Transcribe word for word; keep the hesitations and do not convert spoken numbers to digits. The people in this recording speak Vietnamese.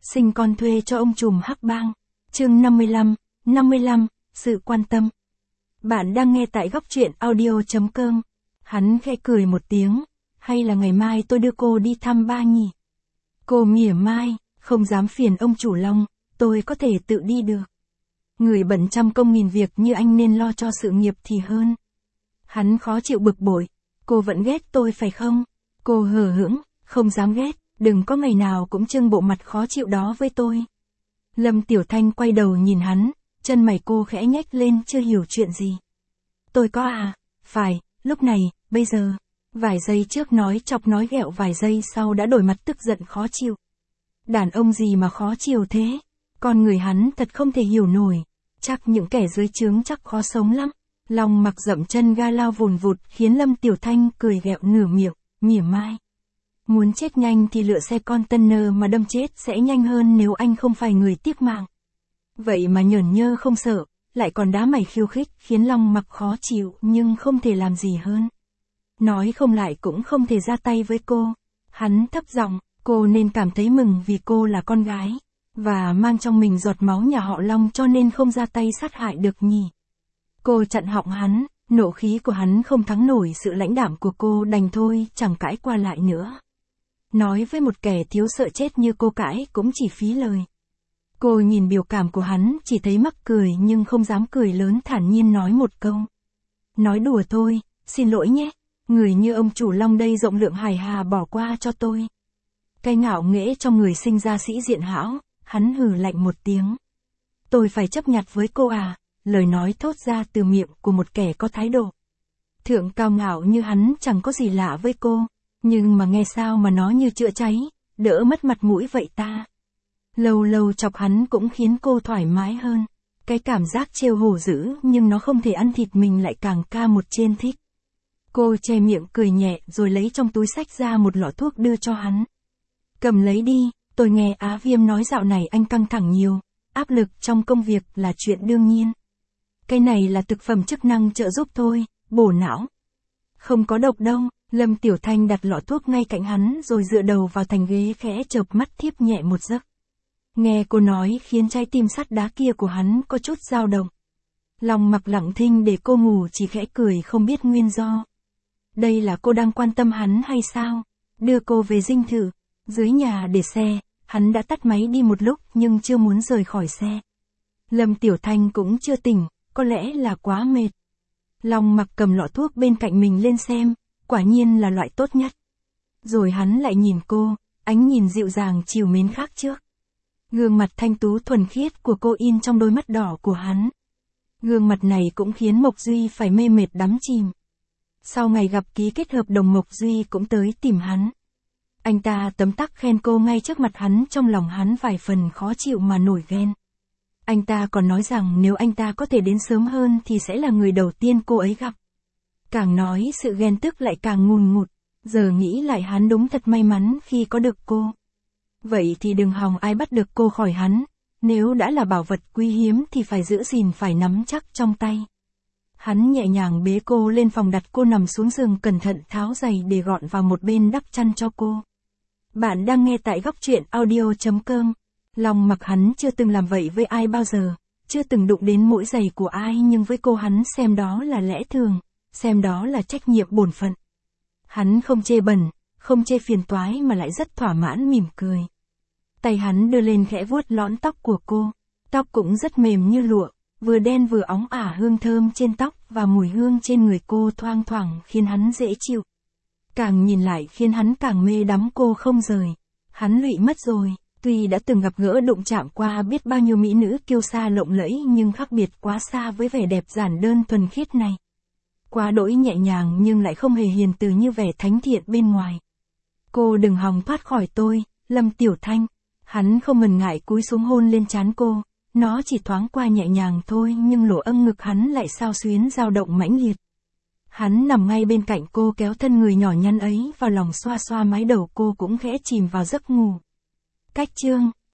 sinh con thuê cho ông trùm hắc bang. Chương năm mươi lăm, năm mươi lăm, sự quan tâm. Bạn đang nghe tại góc truyện audio chấm com. Hắn khẽ cười một tiếng, hay là ngày mai tôi đưa cô đi thăm ba nhỉ? Cô mỉa mai, không dám phiền ông chủ Long, tôi có thể tự đi được. Người bận trăm công nghìn việc như anh nên lo cho sự nghiệp thì hơn. Hắn khó chịu bực bội, cô vẫn ghét tôi phải không? Cô hờ hững, không dám ghét, đừng có ngày nào cũng trưng bộ mặt khó chịu đó với tôi. Lâm Tiểu Thanh quay đầu nhìn hắn, chân mày cô khẽ nhếch lên chưa hiểu chuyện gì. Tôi có à, phải, lúc này, bây giờ, vài giây trước nói chọc nói ghẹo vài giây sau đã đổi mặt tức giận khó chịu. Đàn ông gì mà khó chịu thế? Con người hắn thật không thể hiểu nổi, chắc những kẻ dưới trướng chắc khó sống lắm. Long Mặc dậm chân ga lao vùn vụt khiến Lâm Tiểu Thanh cười ghẹo nửa miệng, mỉa mai. Muốn chết nhanh thì lựa xe container mà đâm chết sẽ nhanh hơn nếu anh không phải người tiếc mạng. Vậy mà nhởn nhơ không sợ, lại còn đá mày khiêu khích khiến Long Mặc khó chịu nhưng không thể làm gì hơn. Nói không lại cũng không thể ra tay với cô. Hắn thấp giọng, cô nên cảm thấy mừng vì cô là con gái, và mang trong mình giọt máu nhà họ Long cho nên không ra tay sát hại được nhỉ. Cô chặn họng hắn, nộ khí của hắn không thắng nổi sự lãnh đạm của cô đành thôi chẳng cãi qua lại nữa. Nói với một kẻ thiếu sợ chết như cô cãi cũng chỉ phí lời. Cô nhìn biểu cảm của hắn chỉ thấy mắc cười nhưng không dám cười lớn thản nhiên nói một câu. Nói đùa thôi, xin lỗi nhé, người như ông chủ Long đây rộng lượng hài hà bỏ qua cho tôi. Cái ngạo nghễ trong người sinh ra sĩ diện hão, hắn hừ lạnh một tiếng. Tôi phải chấp nhặt với cô à, lời nói thốt ra từ miệng của một kẻ có thái độ thượng cao ngạo như hắn chẳng có gì lạ với cô, nhưng mà nghe sao mà nó như chữa cháy, đỡ mất mặt mũi vậy ta. Lâu lâu chọc hắn cũng khiến cô thoải mái hơn, cái cảm giác trêu hổ dữ nhưng nó không thể ăn thịt mình lại càng ca một trên thích. Cô che miệng cười nhẹ rồi lấy trong túi xách ra một lọ thuốc đưa cho hắn. Cầm lấy đi, tôi nghe Á Viêm nói dạo này anh căng thẳng nhiều, áp lực trong công việc là chuyện đương nhiên. Cái này là thực phẩm chức năng trợ giúp thôi, bổ não. Không có độc đâu. Lâm Tiểu Thanh đặt lọ thuốc ngay cạnh hắn rồi dựa đầu vào thành ghế khẽ chợp mắt thiếp nhẹ một giấc. Nghe cô nói khiến trái tim sắt đá kia của hắn có chút dao động. Long Mặc lặng thinh để cô ngủ chỉ khẽ cười không biết nguyên do. Đây là cô đang quan tâm hắn hay sao? Đưa cô về dinh thự, dưới nhà để xe, hắn đã tắt máy đi một lúc nhưng chưa muốn rời khỏi xe. Lâm Tiểu Thanh cũng chưa tỉnh, có lẽ là quá mệt. Long Mặc cầm lọ thuốc bên cạnh mình lên xem. Quả nhiên là loại tốt nhất. Rồi hắn lại nhìn cô, ánh nhìn dịu dàng chiều mến khác trước. Gương mặt thanh tú thuần khiết của cô in trong đôi mắt đỏ của hắn. Gương mặt này cũng khiến Mộc Duy phải mê mệt đắm chìm. Sau ngày gặp ký kết hợp đồng Mộc Duy cũng tới tìm hắn. Anh ta tấm tắc khen cô ngay trước mặt hắn, trong lòng hắn vài phần khó chịu mà nổi ghen. Anh ta còn nói rằng nếu anh ta có thể đến sớm hơn thì sẽ là người đầu tiên cô ấy gặp. Càng nói sự ghen tức lại càng ngùn ngụt, giờ nghĩ lại hắn đúng thật may mắn khi có được cô. Vậy thì đừng hòng ai bắt được cô khỏi hắn, nếu đã là bảo vật quý hiếm thì phải giữ gìn phải nắm chắc trong tay. Hắn nhẹ nhàng bế cô lên phòng đặt cô nằm xuống giường cẩn thận tháo giày để gọn vào một bên đắp chăn cho cô. Bạn đang nghe tại góc truyện audio chấm com. Long Mặc hắn chưa từng làm vậy với ai bao giờ, chưa từng đụng đến mỗi giày của ai nhưng với cô hắn xem đó là lẽ thường. Xem đó là trách nhiệm bổn phận. Hắn không chê bẩn, không chê phiền toái mà lại rất thỏa mãn mỉm cười. Tay hắn đưa lên khẽ vuốt lõn tóc của cô. Tóc cũng rất mềm như lụa, vừa đen vừa óng ả hương thơm trên tóc và mùi hương trên người cô thoang thoảng khiến hắn dễ chịu. Càng nhìn lại khiến hắn càng mê đắm cô không rời. Hắn lụy mất rồi, tuy đã từng gặp gỡ đụng chạm qua biết bao nhiêu mỹ nữ kiêu sa lộng lẫy nhưng khác biệt quá xa với vẻ đẹp giản đơn thuần khiết này. Quá đỗi nhẹ nhàng nhưng lại không hề hiền từ như vẻ thánh thiện bên ngoài. Cô đừng hòng thoát khỏi tôi, Lâm Tiểu Thanh. Hắn không ngần ngại cúi xuống hôn lên trán cô, nó chỉ thoáng qua nhẹ nhàng thôi nhưng lỗ âng ngực hắn lại xao xuyến dao động mãnh liệt. Hắn nằm ngay bên cạnh cô kéo thân người nhỏ nhắn ấy vào lòng xoa xoa mái đầu cô cũng khẽ chìm vào giấc ngủ. Cách chương,